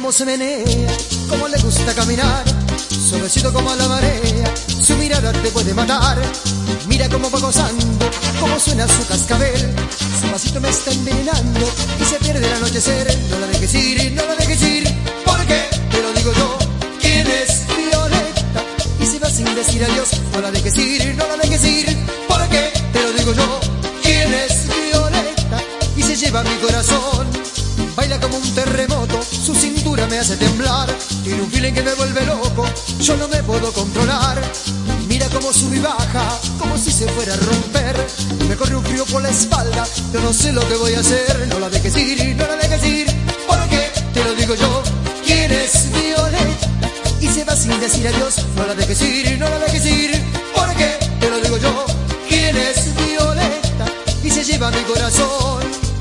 cómo se menea, cómo le gusta caminar, suavecito como la marea, su mirada te puede matar. Mira cómo va gozando, cómo suena su cascabel, su pasito me está envenenando y se pierde el anochecer. No la dejes ir, no la dejes ir, porque te lo digo yo, ¿quién es Violeta? Y se va sin decir adiós. No la dejes ir, no la dejes ir, porque te lo digo yo, ¿quién es Violeta? Y se lleva mi corazón. Baila como un terremoto, su cintura me hace temblar, tiene un feeling que me vuelve loco, yo no me puedo controlar. Mira cómo sube y baja, como si se fuera a romper, me corre un frío por la espalda, yo no sé lo que voy a hacer. No la dejes ir, no la dejes ir, porque te lo digo yo, ¿quién es Violeta? Y se va sin decir adiós. No la dejes ir, no la dejes ir, porque te lo digo yo, ¿quién es Violeta? Y se lleva mi corazón.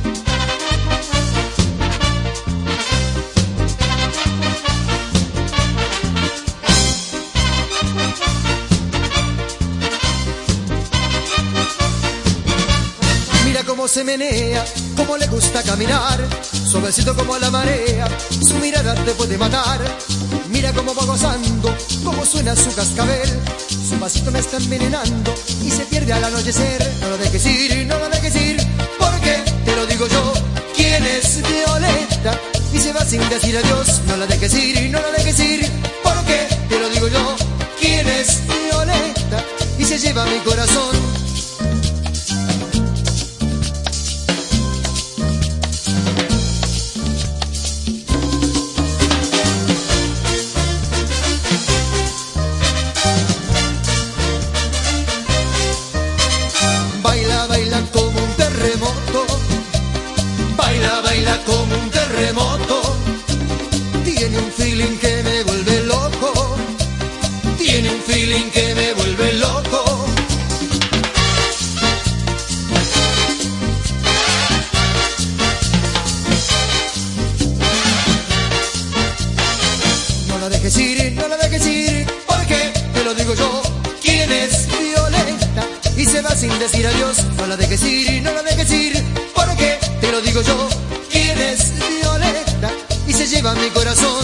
Cómo se menea, cómo le gusta caminar, suavecito como la marea, su mirada te puede matar. Mira cómo va gozando, cómo suena su cascabel, su pasito me está envenenando y se pierde al anochecer. No la dejes ir, no la dejes ir, porque te lo digo yo, ¿quién es Violeta? Y se va sin decir adiós. No la dejes ir, no la dejes ir, porque te lo digo yo, ¿quién es Violeta? Y se lleva mi corazón. Baila, baila como un terremoto, baila, baila como un terremoto, tiene un feeling que me vuelve loco, tiene un feeling que me vuelve loco. No la dejes ir, no la dejes ir, porque te lo digo yo, ¿quién es Violeta? Y se va sin decir adiós. No la dejes ir, no la dejes ir, porque te lo digo yo, ¿quién es Violeta? Y se lleva mi corazón.